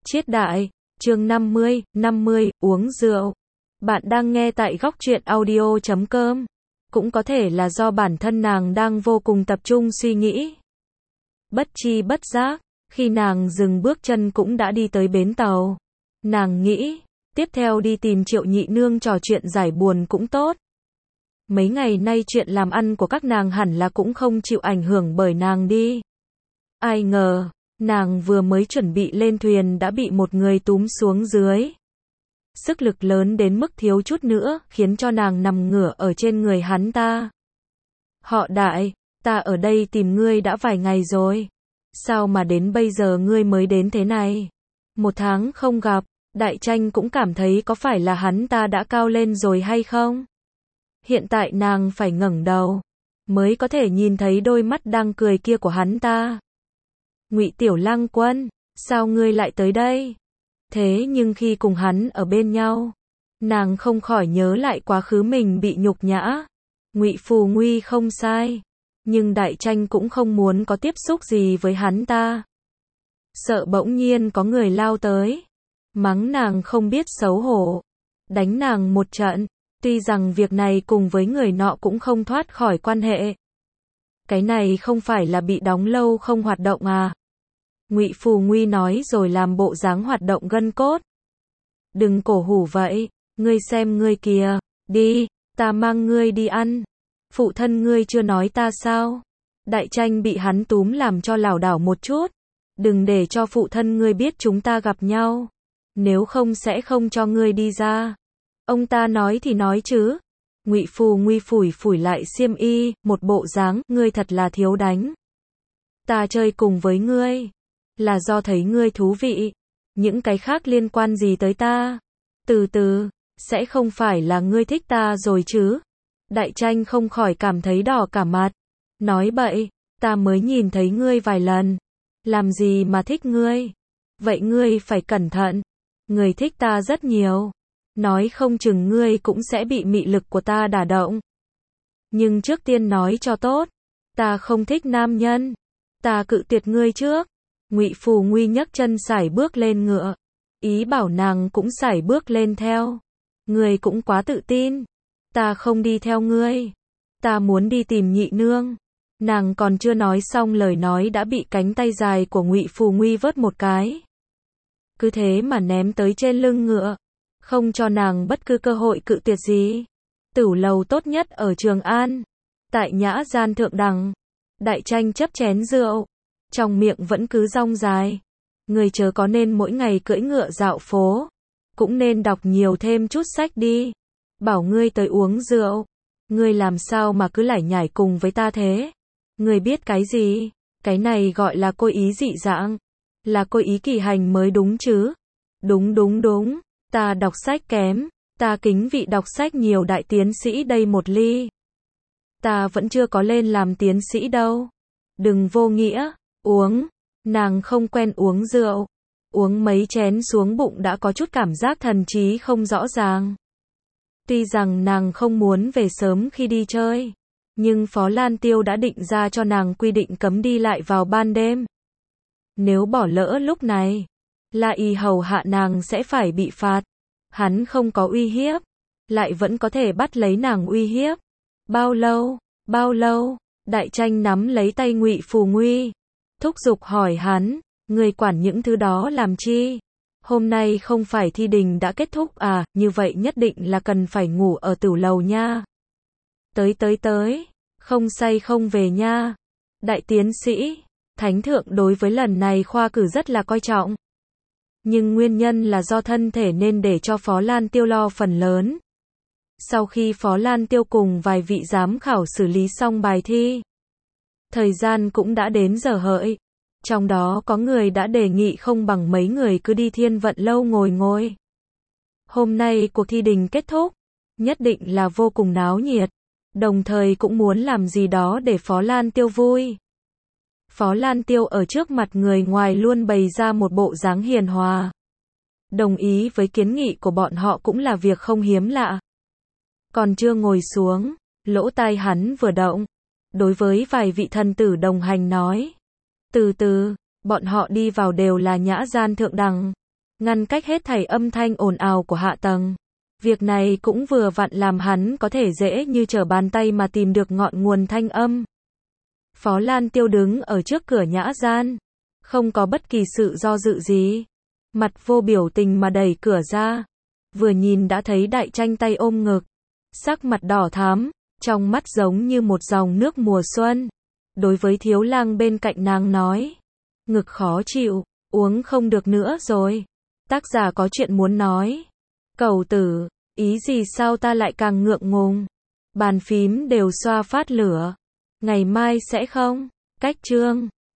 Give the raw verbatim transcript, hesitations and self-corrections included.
Chiết đại, chương năm mươi, năm mươi, uống rượu. Bạn đang nghe tại góc truyện audio chấm com. Cũng có thể là do bản thân nàng đang vô cùng tập trung suy nghĩ. Bất chi bất giác, khi nàng dừng bước chân cũng đã đi tới bến tàu. Nàng nghĩ, tiếp theo đi tìm Triệu nhị nương trò chuyện giải buồn cũng tốt. Mấy ngày nay chuyện làm ăn của các nàng hẳn là cũng không chịu ảnh hưởng bởi nàng đi. Ai ngờ, nàng vừa mới chuẩn bị lên thuyền đã bị một người túm xuống dưới. Sức lực lớn đến mức thiếu chút nữa, khiến cho nàng nằm ngửa ở trên người hắn ta. Họ Đại, ta ở đây tìm ngươi đã vài ngày rồi. Sao mà đến bây giờ ngươi mới đến thế này? Một tháng không gặp, Đại Tranh cũng cảm thấy có phải là hắn ta đã cao lên rồi hay không? Hiện tại nàng phải ngẩng đầu, mới có thể nhìn thấy đôi mắt đang cười kia của hắn ta. Ngụy Tiểu Lang Quân, sao ngươi lại tới đây? Thế nhưng khi cùng hắn ở bên nhau, nàng không khỏi nhớ lại quá khứ mình bị nhục nhã. Ngụy Phù Nguy không sai, nhưng Đại Tranh cũng không muốn có tiếp xúc gì với hắn ta. Sợ bỗng nhiên có người lao tới, mắng nàng không biết xấu hổ, đánh nàng một trận. Tuy rằng việc này cùng với người nọ cũng không thoát khỏi quan hệ. Cái này không phải là bị đóng lâu không hoạt động à? Ngụy Phù Nguy nói rồi làm bộ dáng hoạt động gân cốt. Đừng cổ hủ vậy, ngươi xem ngươi kìa, đi, ta mang ngươi đi ăn. Phụ thân ngươi chưa nói ta sao? Đại Tranh bị hắn túm làm cho lảo đảo một chút. Đừng để cho phụ thân ngươi biết chúng ta gặp nhau. Nếu không sẽ không cho ngươi đi ra. Ông ta nói thì nói chứ. Ngụy Phù Nguy phủi phủi lại xiêm y, một bộ dáng, ngươi thật là thiếu đánh. Ta chơi cùng với ngươi, là do thấy ngươi thú vị. Những cái khác liên quan gì tới ta? Từ từ, sẽ không phải là ngươi thích ta rồi chứ? Đại Tranh không khỏi cảm thấy đỏ cả mặt. Nói bậy, ta mới nhìn thấy ngươi vài lần. Làm gì mà thích ngươi? Vậy ngươi phải cẩn thận. Người thích ta rất nhiều. Nói không chừng ngươi cũng sẽ bị mị lực của ta đả động. Nhưng trước tiên nói cho tốt, ta không thích nam nhân. Ta cự tuyệt ngươi trước. Ngụy Phù Nguy nhấc chân sải bước lên ngựa, ý bảo nàng cũng sải bước lên theo. Ngươi cũng quá tự tin. Ta không đi theo ngươi. Ta muốn đi tìm nhị nương. Nàng còn chưa nói xong lời nói đã bị cánh tay dài của Ngụy Phù Nguy vớt một cái. Cứ thế mà ném tới trên lưng ngựa. Không cho nàng bất cứ cơ hội cự tuyệt gì. Tửu lầu tốt nhất ở Trường An. Tại nhã gian thượng đẳng. Đại Tranh chấp chén rượu. Trong miệng vẫn cứ rong dài. Người chớ có nên mỗi ngày cưỡi ngựa dạo phố. Cũng nên đọc nhiều thêm chút sách đi. Bảo ngươi tới uống rượu. Ngươi làm sao mà cứ lải nhải cùng với ta thế? Ngươi biết cái gì? Cái này gọi là cố ý dị dạng. Là cố ý kỳ hành mới đúng chứ? Đúng đúng đúng. Ta đọc sách kém, ta kính vị đọc sách nhiều đại tiến sĩ đây một ly. Ta vẫn chưa có lên làm tiến sĩ đâu. Đừng vô nghĩa, uống. Nàng không quen uống rượu. Uống mấy chén xuống bụng đã có chút cảm giác thần trí không rõ ràng. Tuy rằng nàng không muốn về sớm khi đi chơi, nhưng Phó Lan Tiêu đã định ra cho nàng quy định cấm đi lại vào ban đêm. Nếu bỏ lỡ lúc này, La Y hầu hạ nàng sẽ phải bị phạt. Hắn không có uy hiếp, lại vẫn có thể bắt lấy nàng uy hiếp. Bao lâu? Bao lâu? Đại Tranh nắm lấy tay Ngụy Phù Nguy, thúc giục hỏi hắn, ngươi quản những thứ đó làm chi? Hôm nay không phải thi đình đã kết thúc à, như vậy nhất định là cần phải ngủ ở tửu lầu nha. Tới tới tới, không say không về nha. Đại tiến sĩ, Thánh thượng đối với lần này khoa cử rất là coi trọng. Nhưng nguyên nhân là do thân thể nên để cho Phó Lan Tiêu lo phần lớn. Sau khi Phó Lan Tiêu cùng vài vị giám khảo xử lý xong bài thi, thời gian cũng đã đến giờ hợi. Trong đó có người đã đề nghị không bằng mấy người cứ đi Thiên Vận lâu ngồi ngồi. Hôm nay cuộc thi đình kết thúc, nhất định là vô cùng náo nhiệt, đồng thời cũng muốn làm gì đó để Phó Lan Tiêu vui. Phó Lan Tiêu ở trước mặt người ngoài luôn bày ra một bộ dáng hiền hòa. Đồng ý với kiến nghị của bọn họ cũng là việc không hiếm lạ. Còn chưa ngồi xuống, lỗ tai hắn vừa động. Đối với vài vị thần tử đồng hành nói. Từ từ, bọn họ đi vào đều là nhã gian thượng đẳng. ngăn cách hết thảy âm thanh ồn ào của hạ tầng. Việc này cũng vừa vặn làm hắn có thể dễ như trở bàn tay mà tìm được ngọn nguồn thanh âm. Phó Lan Tiêu đứng ở trước cửa nhã gian, không có bất kỳ sự do dự gì, mặt vô biểu tình mà đẩy cửa ra, vừa nhìn đã thấy Đại Tranh tay ôm ngực, sắc mặt đỏ thắm, trong mắt giống như một dòng nước mùa xuân. Đối với Thiếu Lang bên cạnh nàng nói, ngực khó chịu, uống không được nữa rồi. Tác giả có chuyện muốn nói. Cẩu tử, ý gì sao ta lại càng ngượng ngùng. Bàn phím đều xoa phát lửa. Ngày mai sẽ không. Cách chương.